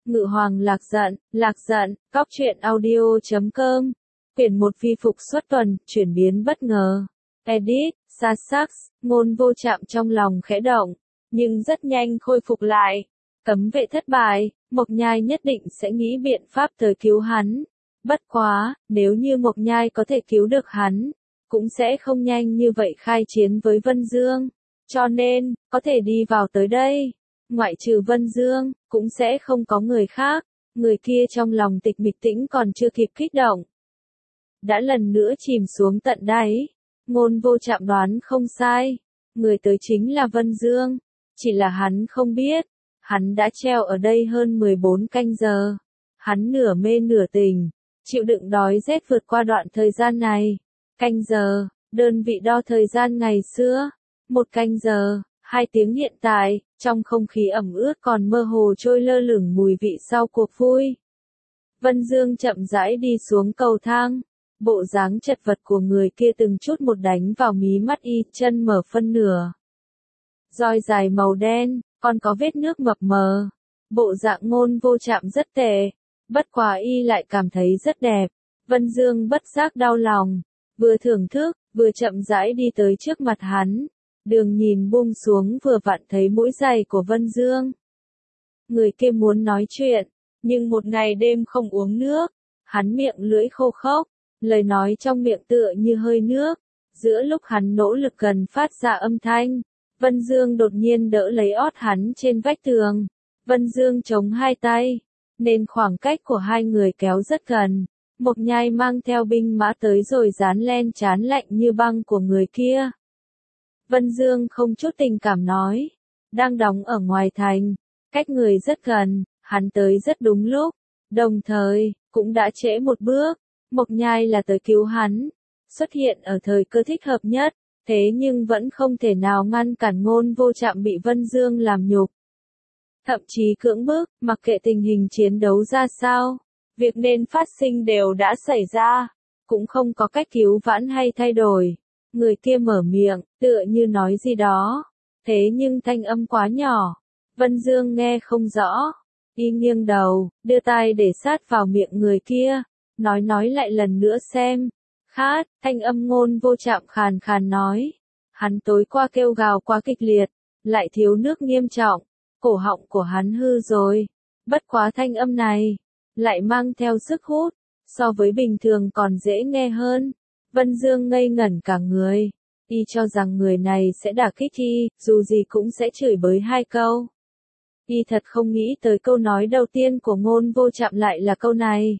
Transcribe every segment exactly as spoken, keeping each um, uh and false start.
Ngự Hoàng Lạc Giận, Lạc Giận, Cóc truyện audio chấm com. Quyển một vi phục xuất tuần, chuyển biến bất ngờ. Edit, Sasax, Ngôn Vô Trạm trong lòng khẽ động, nhưng rất nhanh khôi phục lại. Cấm vệ thất bại, Mộc Nhai nhất định sẽ nghĩ biện pháp tới cứu hắn. Bất quá, nếu như Mộc Nhai có thể cứu được hắn, cũng sẽ không nhanh như vậy khai chiến với Vân Dương. Cho nên, có thể đi vào tới đây. Ngoại trừ Vân Dương, cũng sẽ không có người khác. Người kia trong lòng Tịch Mịch Tĩnh còn chưa kịp kích động, đã lần nữa chìm xuống tận đáy. Ngôn Vô Trạm đoán không sai, người tới chính là Vân Dương. Chỉ là hắn không biết, hắn đã treo ở đây hơn mười bốn canh giờ. Hắn nửa mê nửa tỉnh, chịu đựng đói rét vượt qua đoạn thời gian này. Canh giờ, đơn vị đo thời gian ngày xưa. Một canh giờ, hai tiếng hiện tại, trong không khí ẩm ướt còn mơ hồ trôi lơ lửng mùi vị sau cuộc vui. Vân Dương chậm rãi đi xuống cầu thang. Bộ dáng chật vật của người kia từng chút một đánh vào mí mắt y, chân mở phân nửa. Roi dài màu đen, còn có vết nước mập mờ. Bộ dạng Ngôn Vô Trạm rất tệ, bất quá y lại cảm thấy rất đẹp. Vân Dương bất giác đau lòng, vừa thưởng thức, vừa chậm rãi đi tới trước mặt hắn. Đường nhìn buông xuống vừa vặn thấy mũi giày của Vân Dương. Người kia muốn nói chuyện, nhưng một ngày đêm không uống nước, hắn miệng lưỡi khô khốc, lời nói trong miệng tựa như hơi nước. Giữa lúc hắn nỗ lực gần phát ra âm thanh, Vân Dương đột nhiên đỡ lấy ót hắn trên vách tường. Vân Dương chống hai tay, nên khoảng cách của hai người kéo rất gần. Mộc Nhai mang theo binh mã tới rồi dán len chán lạnh như băng của người kia. Vân Dương không chút tình cảm nói, đang đóng ở ngoài thành, cách người rất gần, hắn tới rất đúng lúc, đồng thời, cũng đã trễ một bước. Mộc Nhai là tới cứu hắn, xuất hiện ở thời cơ thích hợp nhất, thế nhưng vẫn không thể nào ngăn cản Ngôn Vô Trạm bị Vân Dương làm nhục. Thậm chí cưỡng bức, mặc kệ tình hình chiến đấu ra sao, việc nên phát sinh đều đã xảy ra, cũng không có cách cứu vãn hay thay đổi. Người kia mở miệng, tựa như nói gì đó, thế nhưng thanh âm quá nhỏ, Vân Dương nghe không rõ. Y nghiêng đầu, đưa tai để sát vào miệng người kia, nói nói lại lần nữa xem. Khát, thanh âm Ngôn Vô Trạm khàn khàn nói. Hắn tối qua kêu gào quá kịch liệt, lại thiếu nước nghiêm trọng, cổ họng của hắn hư rồi. Bất quá thanh âm này, lại mang theo sức hút, so với bình thường còn dễ nghe hơn. Vân Dương ngây ngẩn cả người, y cho rằng người này sẽ đả kích y, dù gì cũng sẽ chửi bới hai câu. Y thật không nghĩ tới câu nói đầu tiên của Ngôn Vô Trạm lại là câu này.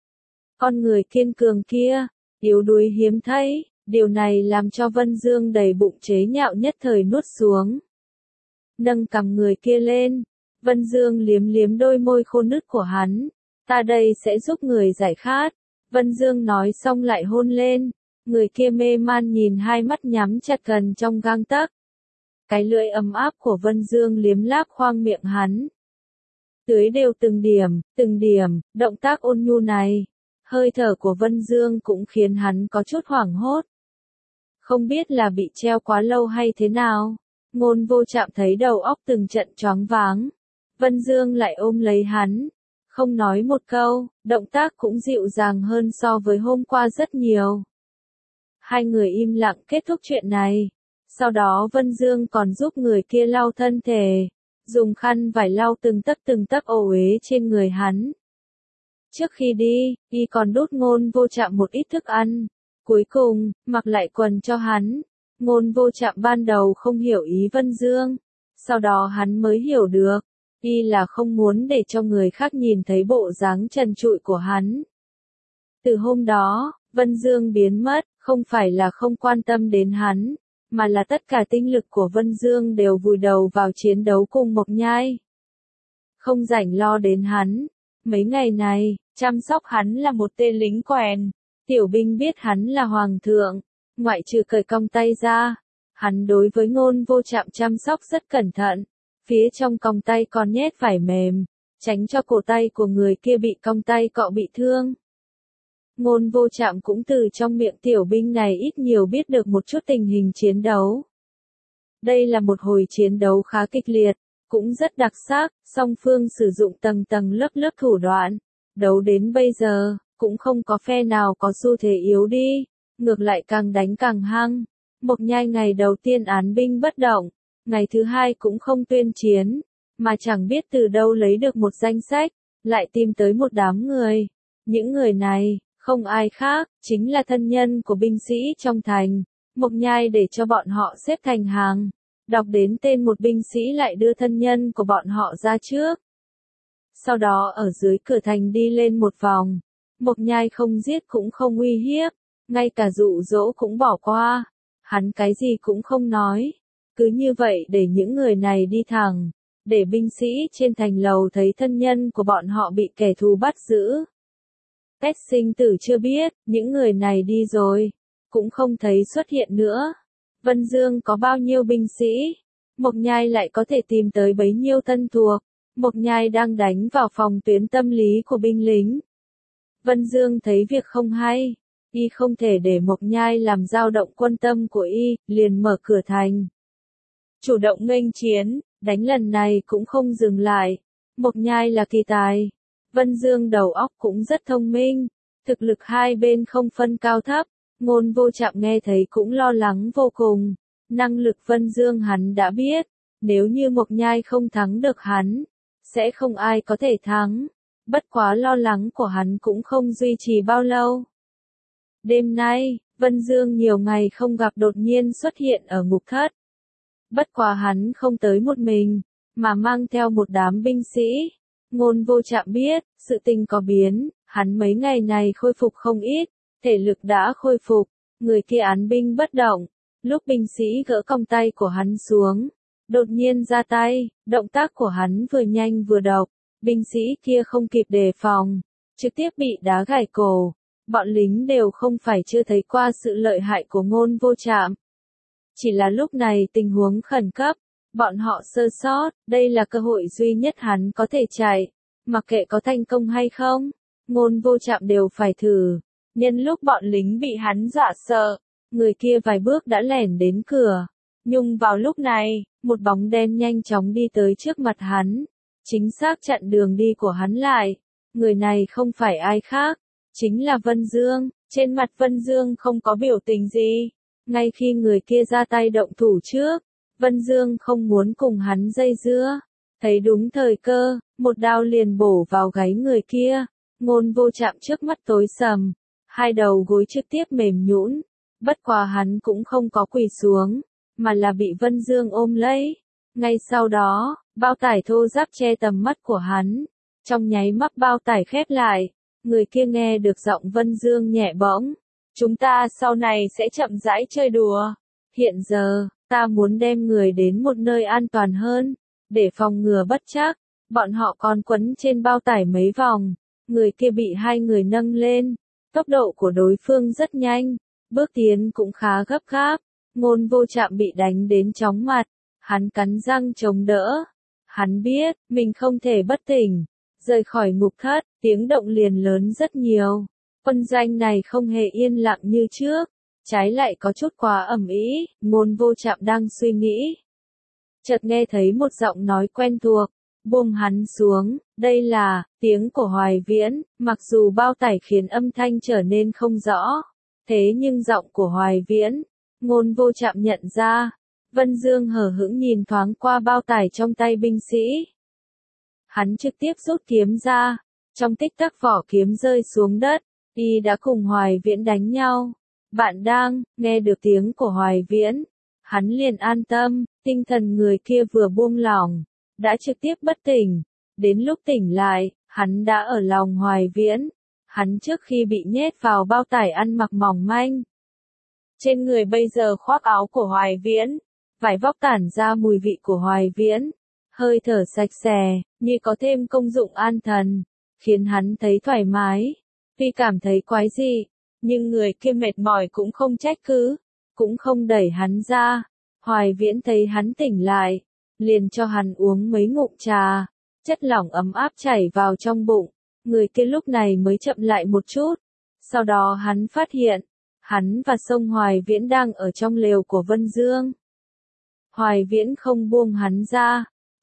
Con người kiên cường kia, yếu đuối hiếm thấy, điều này làm cho Vân Dương đầy bụng chế nhạo nhất thời nuốt xuống. Nâng cằm người kia lên, Vân Dương liếm liếm đôi môi khô nứt của hắn, ta đây sẽ giúp người giải khát. Vân Dương nói xong lại hôn lên, người kia mê man nhìn hai mắt nhắm chặt gần trong gang tấc. Cái lưỡi ấm áp của Vân Dương liếm láp khoang miệng hắn. Tưới đều từng điểm, từng điểm, động tác ôn nhu này. Hơi thở của Vân Dương cũng khiến hắn có chút hoảng hốt. Không biết là bị treo quá lâu hay thế nào. Ngôn Vô Trạm thấy đầu óc từng trận choáng váng. Vân Dương lại ôm lấy hắn. Không nói một câu, động tác cũng dịu dàng hơn so với hôm qua rất nhiều. Hai người im lặng kết thúc chuyện này. Sau đó Vân Dương còn giúp người kia lau thân thể, dùng khăn vải lau từng tấc từng tấc ô uế trên người hắn. Trước khi đi, y còn đút Ngôn Vô Trạm một ít thức ăn. Cuối cùng, mặc lại quần cho hắn. Ngôn Vô Trạm ban đầu không hiểu ý Vân Dương. Sau đó hắn mới hiểu được. Y là không muốn để cho người khác nhìn thấy bộ dáng trần trụi của hắn. Từ hôm đó, Vân Dương biến mất, không phải là không quan tâm đến hắn, mà là tất cả tinh lực của Vân Dương đều vùi đầu vào chiến đấu cùng Mộc Nhai. Không rảnh lo đến hắn. Mấy ngày này, chăm sóc hắn là một tên lính quèn. Tiểu binh biết hắn là hoàng thượng, ngoại trừ cởi cong tay ra, hắn đối với Ngôn Vô Trạm chăm sóc rất cẩn thận. Phía trong cong tay còn nhét vải mềm, tránh cho cổ tay của người kia bị cong tay cọ bị thương. Ngôn Vô Trạm cũng từ trong miệng tiểu binh này ít nhiều biết được một chút tình hình chiến đấu. Đây là một hồi chiến đấu khá kịch liệt, cũng rất đặc sắc, song phương sử dụng tầng tầng lớp lớp thủ đoạn. Đấu đến bây giờ, cũng không có phe nào có xu thế yếu đi, ngược lại càng đánh càng hăng. Mộc Nhai ngày đầu tiên án binh bất động, ngày thứ hai cũng không tuyên chiến, mà chẳng biết từ đâu lấy được một danh sách, lại tìm tới một đám người. Những người này, không ai khác, chính là thân nhân của binh sĩ trong thành. Mộc Nhai để cho bọn họ xếp thành hàng, đọc đến tên một binh sĩ lại đưa thân nhân của bọn họ ra trước. Sau đó ở dưới cửa thành đi lên một vòng, Mộc Nhai không giết cũng không uy hiếp, ngay cả dụ dỗ cũng bỏ qua, hắn cái gì cũng không nói, cứ như vậy để những người này đi thẳng, để binh sĩ trên thành lầu thấy thân nhân của bọn họ bị kẻ thù bắt giữ. Tết Sinh Tử chưa biết, những người này đi rồi, cũng không thấy xuất hiện nữa. Vân Dương có bao nhiêu binh sĩ, Mộc Nhai lại có thể tìm tới bấy nhiêu thân thuộc. Mộc Nhai đang đánh vào phòng tuyến tâm lý của binh lính. Vân Dương thấy việc không hay, y không thể để Mộc Nhai làm dao động quân tâm của y, liền mở cửa thành. Chủ động nghênh chiến, đánh lần này cũng không dừng lại. Mộc Nhai là kỳ tài. Vân Dương đầu óc cũng rất thông minh, thực lực hai bên không phân cao thấp. Ngôn Vô Trạm nghe thấy cũng lo lắng vô cùng. Năng lực Vân Dương hắn đã biết, nếu như Mộc Nhai không thắng được hắn, sẽ không ai có thể thắng. Bất quá lo lắng của hắn cũng không duy trì bao lâu. Đêm nay, Vân Dương nhiều ngày không gặp đột nhiên xuất hiện ở ngục thất. Bất quá hắn không tới một mình, mà mang theo một đám binh sĩ. Ngôn Vô Trạm biết, sự tình có biến, hắn mấy ngày này khôi phục không ít, thể lực đã khôi phục, người kia án binh bất động. Lúc binh sĩ gỡ còng tay của hắn xuống, đột nhiên ra tay, động tác của hắn vừa nhanh vừa độc, binh sĩ kia không kịp đề phòng, trực tiếp bị đá gãy cổ. Bọn lính đều không phải chưa thấy qua sự lợi hại của Ngôn Vô Trạm. Chỉ là lúc này tình huống khẩn cấp, bọn họ sơ sót, đây là cơ hội duy nhất hắn có thể chạy, mặc kệ có thành công hay không, Ngôn Vô Trạm đều phải thử. Nhân lúc bọn lính bị hắn dọa sợ, người kia vài bước đã lẻn đến cửa. Nhưng vào lúc này, một bóng đen nhanh chóng đi tới trước mặt hắn, chính xác chặn đường đi của hắn lại. Người này không phải ai khác, chính là Vân Dương. Trên mặt Vân Dương không có biểu tình gì. Ngay khi người kia ra tay động thủ trước, Vân Dương không muốn cùng hắn dây dưa. Thấy đúng thời cơ, một đao liền bổ vào gáy người kia. Ngôn Vô Trạm trước mắt tối sầm, hai đầu gối trực tiếp mềm nhũn. Bất quá hắn cũng không có quỳ xuống, mà là bị Vân Dương ôm lấy. Ngay sau đó, bao tải thô ráp che tầm mắt của hắn. Trong nháy mắt bao tải khép lại, người kia nghe được giọng Vân Dương nhẹ bỗng. Chúng ta sau này sẽ chậm rãi chơi đùa. Hiện giờ, ta muốn đem người đến một nơi an toàn hơn, để phòng ngừa bất trắc. Bọn họ còn quấn trên bao tải mấy vòng, người kia bị hai người nâng lên. Tốc độ của đối phương rất nhanh, bước tiến cũng khá gấp gáp. Ngôn Vô Trạm bị đánh đến chóng mặt, hắn cắn răng chống đỡ. Hắn biết, mình không thể bất tỉnh. Rời khỏi ngục thất, tiếng động liền lớn rất nhiều. Quân doanh này không hề yên lặng như trước, trái lại có chút quá ầm ĩ. Ngôn Vô Trạm đang suy nghĩ, chợt nghe thấy một giọng nói quen thuộc, buông hắn xuống. Đây là tiếng của Hoài Viễn. Mặc dù bao tải khiến âm thanh trở nên không rõ, thế nhưng giọng của Hoài Viễn, Ngôn Vô Trạm nhận ra. Vân Dương hờ hững nhìn thoáng qua bao tải trong tay binh sĩ. Hắn trực tiếp rút kiếm ra, trong tích tắc vỏ kiếm rơi xuống đất, y đã cùng Hoài Viễn đánh nhau. Bạn đang nghe được tiếng của Hoài Viễn, hắn liền an tâm, tinh thần người kia vừa buông lỏng, đã trực tiếp bất tỉnh. Đến lúc tỉnh lại, hắn đã ở lòng Hoài Viễn. Hắn trước khi bị nhét vào bao tải ăn mặc mỏng manh. Trên người bây giờ khoác áo của Hoài Viễn, vải vóc tản ra mùi vị của Hoài Viễn, hơi thở sạch sẽ, như có thêm công dụng an thần, khiến hắn thấy thoải mái. Tuy cảm thấy quái dị, nhưng người kia mệt mỏi cũng không trách cứ, cũng không đẩy hắn ra. Hoài Viễn thấy hắn tỉnh lại, liền cho hắn uống mấy ngụm trà, chất lỏng ấm áp chảy vào trong bụng. Người kia lúc này mới chậm lại một chút. Sau đó hắn phát hiện, hắn và Sông Hoài Viễn đang ở trong lều của Vân Dương. Hoài Viễn không buông hắn ra,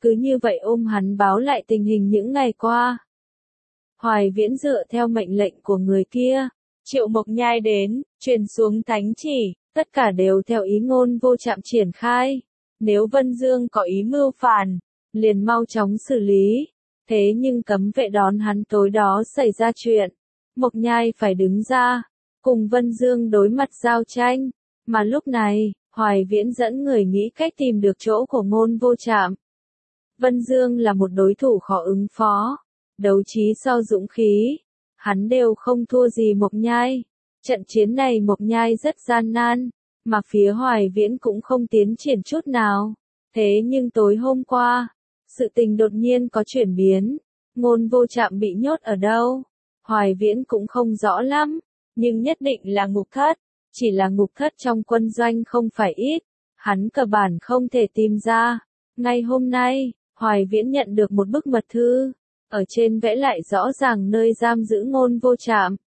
cứ như vậy ôm hắn báo lại tình hình những ngày qua. Hoài Viễn dựa theo mệnh lệnh của người kia, Triệu Mộc Nhai đến, truyền xuống thánh chỉ, tất cả đều theo ý Ngôn Vô Trạm triển khai. Nếu Vân Dương có ý mưu phản, liền mau chóng xử lý. Thế nhưng cấm vệ đón hắn tối đó xảy ra chuyện. Mộc Nhai phải đứng ra, cùng Vân Dương đối mặt giao tranh. Mà lúc này, Hoài Viễn dẫn người nghĩ cách tìm được chỗ của Ngôn Vô Trạm. Vân Dương là một đối thủ khó ứng phó. Đấu trí so dũng khí, hắn đều không thua gì Mộc Nhai. Trận chiến này Mộc Nhai rất gian nan, mà phía Hoài Viễn cũng không tiến triển chút nào. Thế nhưng tối hôm qua, sự tình đột nhiên có chuyển biến. Ngôn Vô Trạm bị nhốt ở đâu? Hoài Viễn cũng không rõ lắm, nhưng nhất định là ngục thất. Chỉ là ngục thất trong quân doanh không phải ít, hắn cơ bản không thể tìm ra. Ngay hôm nay, Hoài Viễn nhận được một bức mật thư, ở trên vẽ lại rõ ràng nơi giam giữ Ngôn Vô Trạm.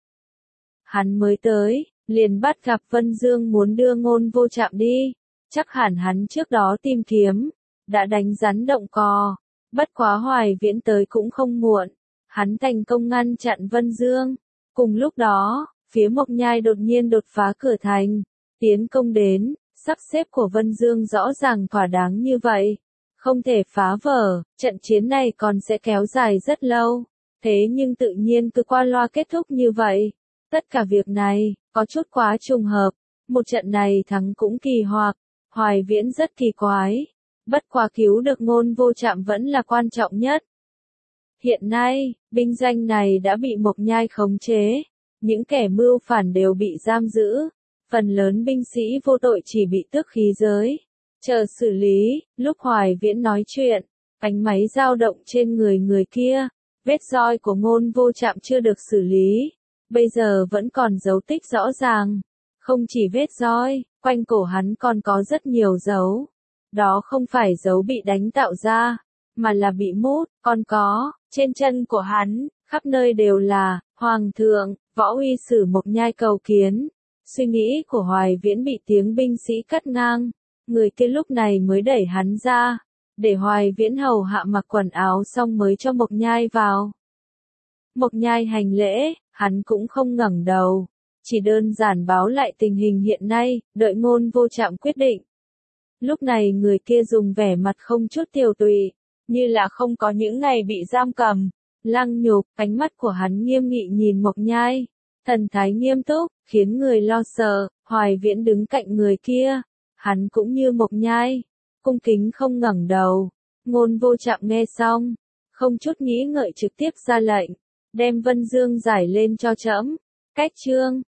Hắn mới tới, liền bắt gặp Vân Dương muốn đưa Ngôn Vô Trạm đi, chắc hẳn hắn trước đó tìm kiếm, đã đánh rắn động cò, bất quá Hoài Viễn tới cũng không muộn, hắn thành công ngăn chặn Vân Dương. Cùng lúc đó, phía Mộc Nhai đột nhiên đột phá cửa thành, tiến công đến, sắp xếp của Vân Dương rõ ràng thỏa đáng như vậy, không thể phá vỡ, trận chiến này còn sẽ kéo dài rất lâu, thế nhưng tự nhiên cứ qua loa kết thúc như vậy. Tất cả việc này, có chút quá trùng hợp, một trận này thắng cũng kỳ hoặc, Hoài Viễn rất kỳ quái, bất quá cứu được Ngôn Vô Trạm vẫn là quan trọng nhất. Hiện nay, binh doanh này đã bị Mộc Nhai khống chế, những kẻ mưu phản đều bị giam giữ, phần lớn binh sĩ vô tội chỉ bị tước khí giới, chờ xử lý. Lúc Hoài Viễn nói chuyện, cánh máy dao động trên người người kia, vết roi của Ngôn Vô Trạm chưa được xử lý, bây giờ vẫn còn dấu tích rõ ràng, không chỉ vết roi, quanh cổ hắn còn có rất nhiều dấu, đó không phải dấu bị đánh tạo ra, mà là bị mút, còn có, trên chân của hắn, khắp nơi đều là, Hoàng thượng, Võ Uy Sử Mộc Nhai cầu kiến. Suy nghĩ của Hoài Viễn bị tiếng binh sĩ cắt ngang, người kia lúc này mới đẩy hắn ra, để Hoài Viễn hầu hạ mặc quần áo xong mới cho Mộc Nhai vào. Mộc Nhai hành lễ, hắn cũng không ngẩng đầu, chỉ đơn giản báo lại tình hình hiện nay, đợi Ngôn Vô Trạm quyết định. Lúc này người kia dùng vẻ mặt không chút tiều tụy, như là không có những ngày bị giam cầm, lăng nhục, ánh mắt của hắn nghiêm nghị nhìn Mộc Nhai, thần thái nghiêm túc, khiến người lo sợ. Hoài Viễn đứng cạnh người kia, hắn cũng như Mộc Nhai, cung kính không ngẩng đầu. Ngôn Vô Trạm nghe xong, không chút nghĩ ngợi trực tiếp ra lệnh, đem Vân Dương giải lên cho trẫm. Cách chương